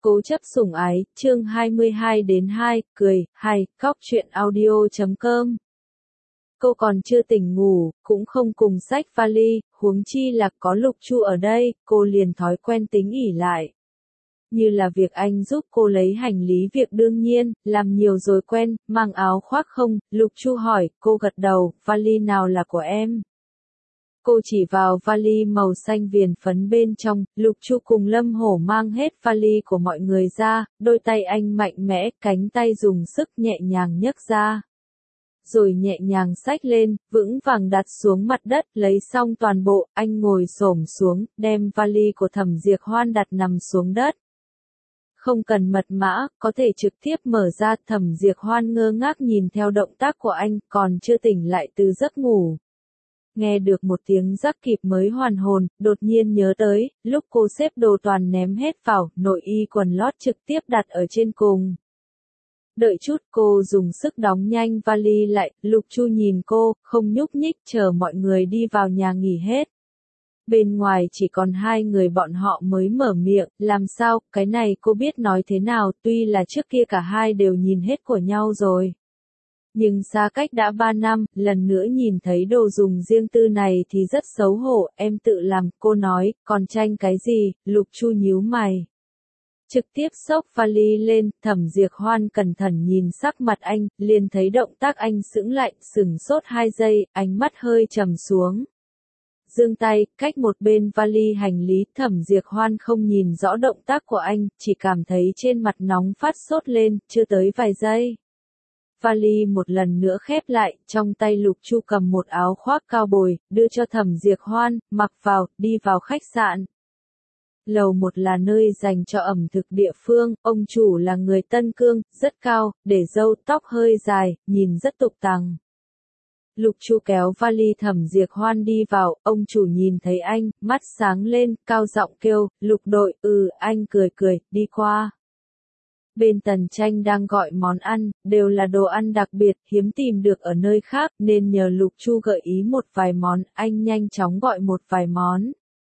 Cố chấp sủng ái, chương 22-2, cười, hay, khóc chuyện audio.com. Cô còn chưa tỉnh ngủ, cũng không cùng xách vali, huống chi là có Lục Chu ở đây, cô liền thói quen tính ỷ lại. Như là việc anh giúp cô lấy hành lý việc đương nhiên, làm nhiều rồi quen, mang áo khoác không, Lục Chu hỏi, cô gật đầu, vali nào là của em? Cô chỉ vào vali màu xanh viền phấn bên trong, Lục Chu cùng Lâm Hổ mang hết vali của mọi người ra, đôi tay anh mạnh mẽ, cánh tay dùng sức nhẹ nhàng nhấc ra. Rồi nhẹ nhàng xách lên, vững vàng đặt xuống mặt đất, lấy xong toàn bộ, anh ngồi xổm xuống, đem vali của Thẩm Diệc Hoan đặt nằm xuống đất. Không cần mật mã, có thể trực tiếp mở ra, Thẩm Diệc Hoan ngơ ngác nhìn theo động tác của anh, còn chưa tỉnh lại từ giấc ngủ. Nghe được một tiếng rắc kịp mới hoàn hồn, đột nhiên nhớ tới, lúc cô xếp đồ toàn ném hết vào, nội y quần lót trực tiếp đặt ở trên cùng. Đợi chút, cô dùng sức đóng nhanh vali lại, Lục Chu nhìn cô, không nhúc nhích, chờ mọi người đi vào nhà nghỉ hết. Bên ngoài chỉ còn hai người bọn họ mới mở miệng, làm sao, cái này cô biết nói thế nào, tuy là trước kia cả hai đều nhìn hết của nhau rồi. Nhưng xa cách đã 3 năm, lần nữa nhìn thấy đồ dùng riêng tư này thì rất xấu hổ, em tự làm, cô nói, còn tranh cái gì, Lục Chu nhíu mày. Trực tiếp xốc vali lên, Thẩm Diệc Hoan cẩn thận nhìn sắc mặt anh, liền thấy động tác anh sững lại, sửng sốt 2 giây, ánh mắt hơi trầm xuống. Giương tay, cách một bên vali hành lý, Thẩm Diệc Hoan không nhìn rõ động tác của anh, chỉ cảm thấy trên mặt nóng phát sốt lên, chưa tới vài giây. Vali một lần nữa khép lại, trong tay Lục Chu cầm một áo khoác cao bồi, đưa cho Thẩm Diệc Hoan, mặc vào, đi vào khách sạn. Lầu 1 là nơi dành cho ẩm thực địa phương, ông chủ là người Tân Cương, rất cao, để râu tóc hơi dài, nhìn rất tục tằng. Lục Chu kéo vali Thẩm Diệc Hoan đi vào, ông chủ nhìn thấy anh, mắt sáng lên, cao giọng kêu, Lục đội, anh cười cười, đi qua. Bên Tần Tranh đang gọi món ăn, đều là đồ ăn đặc biệt, hiếm tìm được ở nơi khác, nên nhờ Lục Chu gợi ý một vài món, anh nhanh chóng gọi một vài món.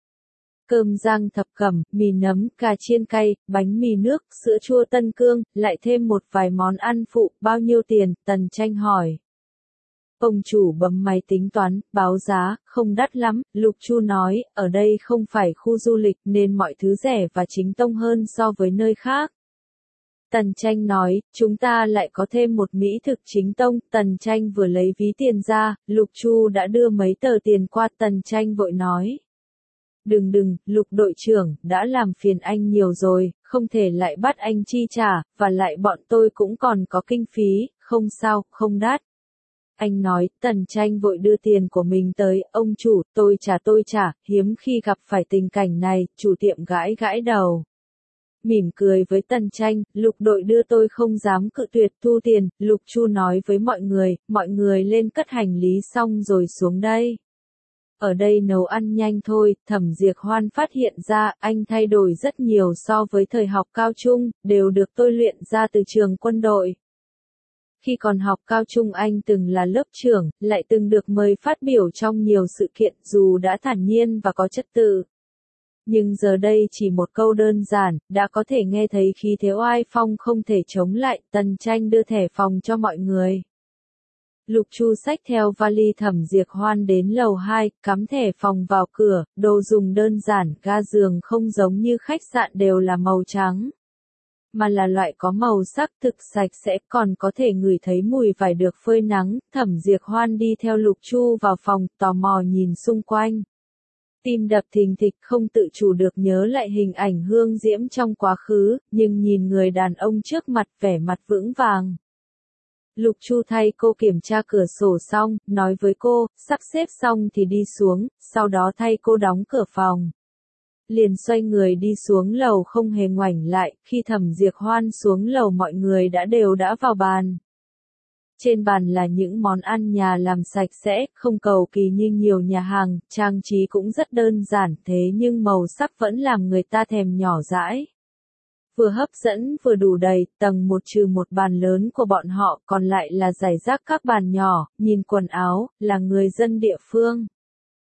Cơm rang thập cẩm, mì nấm, cà chiên cay, bánh mì nước, sữa chua Tân Cương, lại thêm một vài món ăn phụ, bao nhiêu tiền, Tần Tranh hỏi. Ông chủ bấm máy tính toán, báo giá, không đắt lắm, Lục Chu nói, ở đây không phải khu du lịch nên mọi thứ rẻ và chính tông hơn so với nơi khác. Tần Tranh nói, chúng ta lại có thêm một mỹ thực chính tông, Tần Tranh vừa lấy ví tiền ra, Lục Chu đã đưa mấy tờ tiền qua, Tần Tranh vội nói. Đừng, Lục đội trưởng, đã làm phiền anh nhiều rồi, không thể lại bắt anh chi trả, và lại bọn tôi cũng còn có kinh phí, không sao, không đắt. Anh nói, Tần Tranh vội đưa tiền của mình tới, ông chủ, tôi trả, hiếm khi gặp phải tình cảnh này, chủ tiệm gãi gãi đầu. Mỉm cười với Tần Tranh, Lục đội đưa tôi không dám cự tuyệt thu tiền, Lục Chu nói với mọi người lên cất hành lý xong rồi xuống đây. Ở đây nấu ăn nhanh thôi, Thẩm Diệc Hoan phát hiện ra, anh thay đổi rất nhiều so với thời học cao trung, đều được tôi luyện ra từ trường quân đội. Khi còn học cao trung anh từng là lớp trưởng, lại từng được mời phát biểu trong nhiều sự kiện, dù đã thản nhiên và có trật tự. Nhưng giờ đây chỉ một câu đơn giản, đã có thể nghe thấy khí thế oai phong không thể chống lại, Tần Tranh đưa thẻ phòng cho mọi người. Lục Chu xách theo vali Thẩm Diệc Hoan đến lầu 2, cắm thẻ phòng vào cửa, đồ dùng đơn giản, ga giường không giống như khách sạn đều là màu trắng. Mà là loại có màu sắc thực sạch sẽ, còn có thể ngửi thấy mùi vải được phơi nắng, Thẩm Diệc Hoan đi theo Lục Chu vào phòng, tò mò nhìn xung quanh. Tim đập thình thịch không tự chủ được nhớ lại hình ảnh Hương Diễm trong quá khứ, nhưng nhìn người đàn ông trước mặt vẻ mặt vững vàng. Lục Chu thay cô kiểm tra cửa sổ xong, nói với cô, sắp xếp xong thì đi xuống, sau đó thay cô đóng cửa phòng. Liền xoay người đi xuống lầu không hề ngoảnh lại, khi Thẩm Diệc Hoan xuống lầu mọi người đã vào bàn. Trên bàn là những món ăn nhà làm sạch sẽ, không cầu kỳ như nhiều nhà hàng, trang trí cũng rất đơn giản thế nhưng màu sắc vẫn làm người ta thèm nhỏ dãi. Vừa hấp dẫn vừa đủ đầy, tầng 1 trừ một bàn lớn của bọn họ còn lại là rải rác các bàn nhỏ, nhìn quần áo, là người dân địa phương.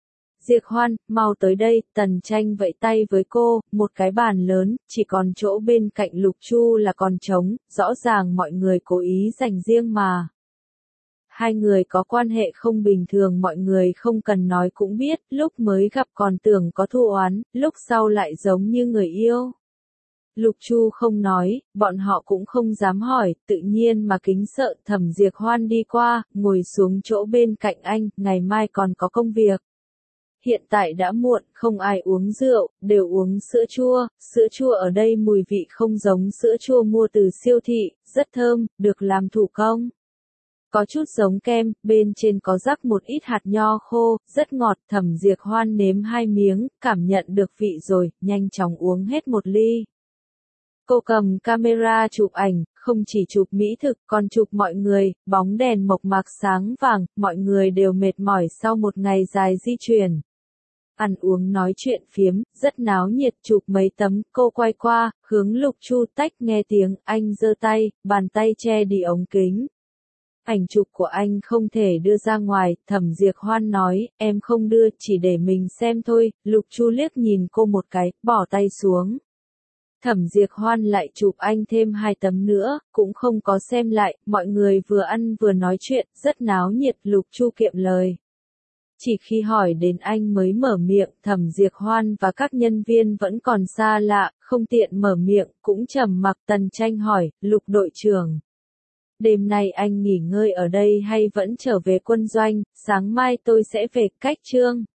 Diệp Hoan, mau tới đây, Tần Tranh vẫy tay với cô, một cái bàn lớn, chỉ còn chỗ bên cạnh Lục Chu là còn trống, rõ ràng mọi người cố ý dành riêng mà. Hai người có quan hệ không bình thường mọi người không cần nói cũng biết, lúc mới gặp còn tưởng có thù oán, lúc sau lại giống như người yêu. Lục Chu không nói, bọn họ cũng không dám hỏi, tự nhiên mà kính sợ. Thẩm Diệp Hoan đi qua, ngồi xuống chỗ bên cạnh anh, ngày mai còn có công việc. Hiện tại đã muộn, không ai uống rượu, đều uống sữa chua ở đây mùi vị không giống sữa chua mua từ siêu thị, rất thơm, được làm thủ công. Có chút giống kem, bên trên có rắc một ít hạt nho khô, rất ngọt. Thẩm Diệp Hoan nếm 2 miếng, cảm nhận được vị rồi, nhanh chóng uống hết 1 ly. Cô cầm camera chụp ảnh, không chỉ chụp mỹ thực, còn chụp mọi người, bóng đèn mộc mạc sáng vàng, mọi người đều mệt mỏi sau một ngày dài di chuyển. Ăn uống nói chuyện phiếm, rất náo nhiệt, chụp mấy tấm, cô quay qua, hướng Lục Chu tách nghe tiếng, anh giơ tay, bàn tay che đi ống kính. Ảnh chụp của anh không thể đưa ra ngoài, Thẩm Diệp Hoan nói, em không đưa, chỉ để mình xem thôi. Lục Chu liếc nhìn cô một cái, bỏ tay xuống. Thẩm Diệp Hoan lại chụp anh thêm 2 tấm nữa, cũng không có xem lại, mọi người vừa ăn vừa nói chuyện, rất náo nhiệt. Lục Chu kiệm lời. Chỉ khi hỏi đến anh mới mở miệng, Thẩm Diệp Hoan và các nhân viên vẫn còn xa lạ, không tiện mở miệng, cũng trầm mặc. Tần Tranh hỏi, Lục đội trưởng. Đêm nay anh nghỉ ngơi ở đây hay vẫn trở về quân doanh, sáng mai tôi sẽ về. Cách Trương